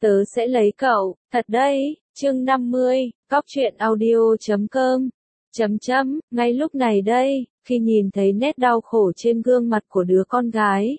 Tớ sẽ lấy cậu, thật đấy, chương 50, Cóc truyện audio.com. Ngay lúc này đây, khi nhìn thấy nét đau khổ trên gương mặt của đứa con gái,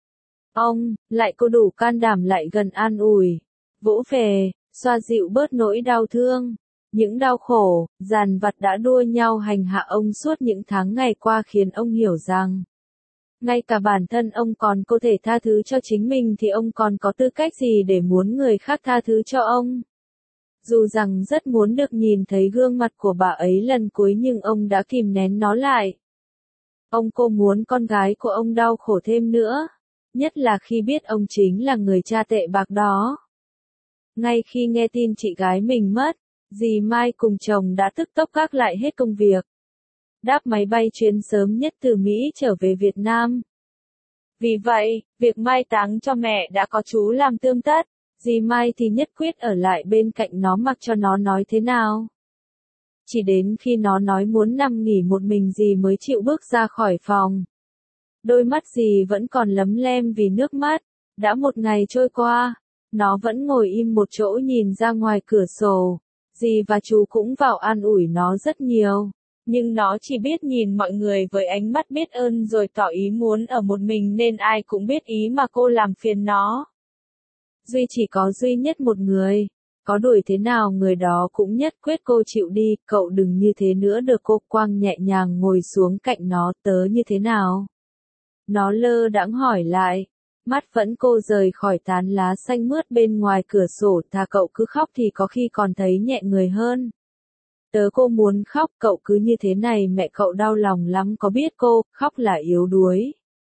ông, lại có đủ can đảm lại gần an ủi, vỗ về, xoa dịu bớt nỗi đau thương. Những đau khổ, dằn vặt đã đua nhau hành hạ ông suốt những tháng ngày qua khiến ông hiểu rằng, ngay cả bản thân ông còn có thể tha thứ cho chính mình thì ông còn có tư cách gì để muốn người khác tha thứ cho ông. Dù rằng rất muốn được nhìn thấy gương mặt của bà ấy lần cuối nhưng ông đã kìm nén nó lại. Ông cô muốn con gái của ông đau khổ thêm nữa, nhất là khi biết ông chính là người cha tệ bạc đó. Ngay khi nghe tin chị gái mình mất, dì Mai cùng chồng đã tức tốc gác lại hết công việc, đáp máy bay chuyến sớm nhất từ Mỹ trở về Việt Nam. Vì vậy, việc mai táng cho mẹ đã có chú làm tươm tất, dì Mai thì nhất quyết ở lại bên cạnh nó mặc cho nó nói thế nào. Chỉ đến khi nó nói muốn nằm nghỉ một mình dì mới chịu bước ra khỏi phòng. Đôi mắt dì vẫn còn lấm lem vì nước mắt. Đã một ngày trôi qua, nó vẫn ngồi im một chỗ nhìn ra ngoài cửa sổ. Dì và chú cũng vào an ủi nó rất nhiều. Nhưng nó chỉ biết nhìn mọi người với ánh mắt biết ơn rồi tỏ ý muốn ở một mình nên ai cũng biết ý mà cô làm phiền nó. Duy chỉ có duy nhất một người, có đuổi thế nào người đó cũng nhất quyết cô chịu đi, cậu đừng như thế nữa được. Cô Quang nhẹ nhàng ngồi xuống cạnh nó, tớ như thế nào? Nó lơ đãng hỏi lại, mắt vẫn cô rời khỏi tán lá xanh mướt bên ngoài cửa sổ. Thà cậu cứ khóc thì có khi còn thấy nhẹ người hơn. Cô muốn khóc, cậu cứ như thế này mẹ cậu đau lòng lắm có biết cô, khóc là yếu đuối.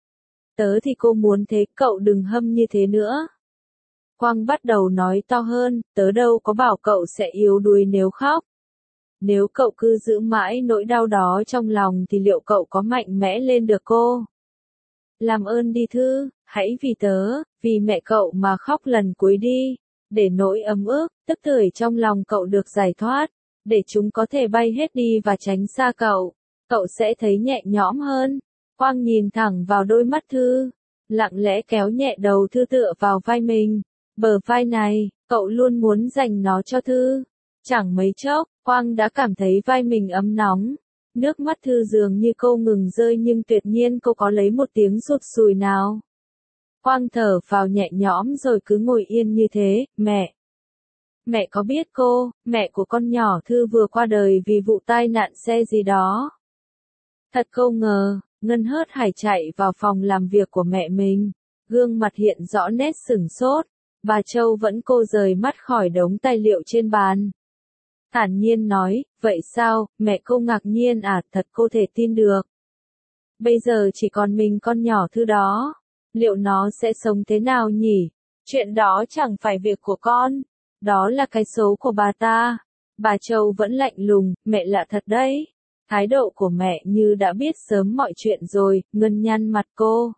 Thì cô muốn thế, cậu đừng hâm như thế nữa. Quang bắt đầu nói to hơn, tớ đâu có bảo cậu sẽ yếu đuối nếu khóc. Nếu cậu cứ giữ mãi nỗi đau đó trong lòng thì liệu cậu có mạnh mẽ lên được cô? Làm ơn đi Thư, hãy vì tớ, vì mẹ cậu mà khóc lần cuối đi, để nỗi ấm ức, tức tưởi trong lòng cậu được giải thoát. Để chúng có thể bay hết đi và tránh xa cậu sẽ thấy nhẹ nhõm hơn. Quang nhìn thẳng vào đôi mắt Thư, lặng lẽ kéo nhẹ đầu Thư tựa vào vai mình. Bờ vai này, cậu luôn muốn dành nó cho Thư. Chẳng mấy chốc, Quang đã cảm thấy vai mình ấm nóng. Nước mắt Thư dường như cô ngừng rơi nhưng tuyệt nhiên cô có lấy một tiếng sụt sùi nào. Quang thở vào nhẹ nhõm rồi cứ ngồi yên như thế, mẹ. Mẹ có biết cô, mẹ của con nhỏ Thư vừa qua đời vì vụ tai nạn xe gì đó. Thật không ngờ, Ngân hớt hải chạy vào phòng làm việc của mẹ mình. Gương mặt hiện rõ nét sửng sốt. Bà Châu vẫn cô rời mắt khỏi đống tài liệu trên bàn. Thản nhiên nói, vậy sao, mẹ cô ngạc nhiên à, thật cô thể tin được. Bây giờ chỉ còn mình con nhỏ Thư đó. Liệu nó sẽ sống thế nào nhỉ? Chuyện đó chẳng phải việc của con. Đó là cái số của bà ta. Bà Châu vẫn lạnh lùng, mẹ lạ thật đấy. Thái độ của mẹ như đã biết sớm mọi chuyện rồi, Ngân nhăn mặt cô.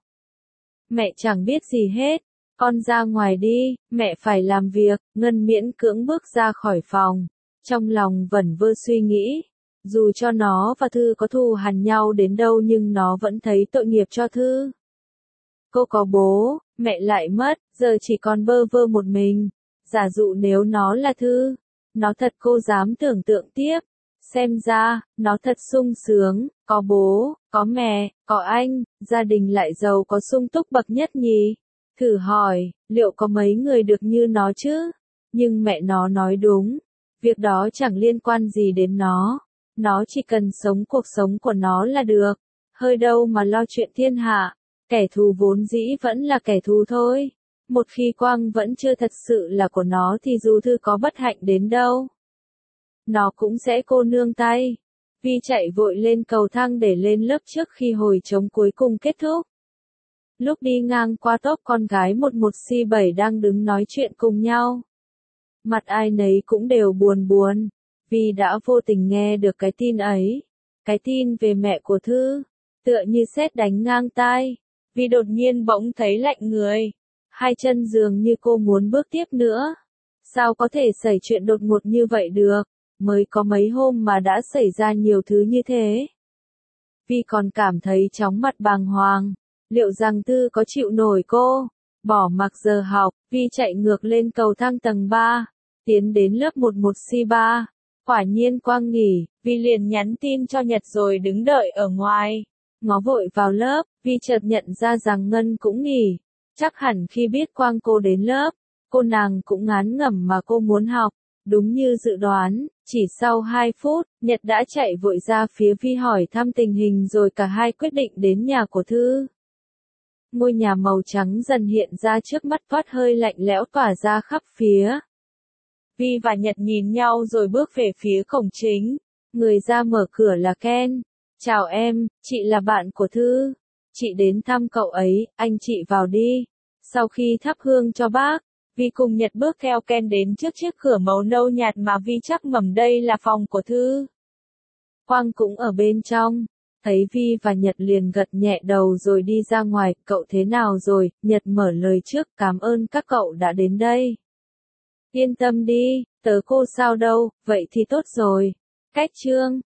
Mẹ chẳng biết gì hết. Con ra ngoài đi, mẹ phải làm việc. Ngân miễn cưỡng bước ra khỏi phòng. Trong lòng vẩn vơ suy nghĩ. Dù cho nó và Thư có thù hằn nhau đến đâu nhưng nó vẫn thấy tội nghiệp cho Thư. Cô có bố, mẹ lại mất, giờ chỉ còn bơ vơ một mình. Giả dụ nếu nó là Thư, nó thật cô dám tưởng tượng tiếp. Xem ra, nó thật sung sướng, có bố, có mẹ, có anh, gia đình lại giàu có sung túc bậc nhất nhỉ. Thử hỏi, liệu có mấy người được như nó chứ? Nhưng mẹ nó nói đúng, việc đó chẳng liên quan gì đến nó chỉ cần sống cuộc sống của nó là được. Hơi đâu mà lo chuyện thiên hạ, kẻ thù vốn dĩ vẫn là kẻ thù thôi. Một khi Quang vẫn chưa thật sự là của nó thì dù Thư có bất hạnh đến đâu, nó cũng sẽ cô nương tay. Vi chạy vội lên cầu thang để lên lớp trước khi hồi trống cuối cùng kết thúc. Lúc đi ngang qua tốp con gái 11C7 đang đứng nói chuyện cùng nhau. Mặt ai nấy cũng đều buồn buồn, vì đã vô tình nghe được cái tin ấy. Cái tin về mẹ của Thư, tựa như sét đánh ngang tai. Vi đột nhiên bỗng thấy lạnh người. Hai chân dường như cô muốn bước tiếp nữa. Sao có thể xảy chuyện đột ngột như vậy được? Mới có mấy hôm mà đã xảy ra nhiều thứ như thế. Vi còn cảm thấy chóng mặt bàng hoàng. Liệu rằng Thư có chịu nổi cô? Bỏ mặc giờ học, Vi chạy ngược lên cầu thang tầng 3, tiến đến lớp 11C3. Quả nhiên Quang nghỉ, Vi liền nhắn tin cho Nhật rồi đứng đợi ở ngoài. Ngó vội vào lớp, Vi chợt nhận ra rằng Ngân cũng nghỉ. Chắc hẳn khi biết Quang cô đến lớp, cô nàng cũng ngán ngẩm mà cô muốn học. Đúng như dự đoán, chỉ sau 2 phút, Nhật đã chạy vội ra phía Vi hỏi thăm tình hình rồi cả hai quyết định đến nhà của Thư. Ngôi nhà màu trắng dần hiện ra trước mắt, toát hơi lạnh lẽo tỏa ra khắp phía. Vi và Nhật nhìn nhau rồi bước về phía cổng chính. Người ra mở cửa là Ken. Chào em, chị là bạn của Thư. Chị đến thăm cậu ấy, anh chị vào đi. Sau khi thắp hương cho bác, Vi cùng Nhật bước theo Ken đến trước chiếc cửa màu nâu nhạt mà Vi chắc mẩm đây là phòng của Thư. Quang cũng ở bên trong. Thấy Vi và Nhật liền gật nhẹ đầu rồi đi ra ngoài. Cậu thế nào rồi? Nhật mở lời trước, cảm ơn các cậu đã đến đây. Yên tâm đi, tớ cô sao đâu, vậy thì tốt rồi. Cách chương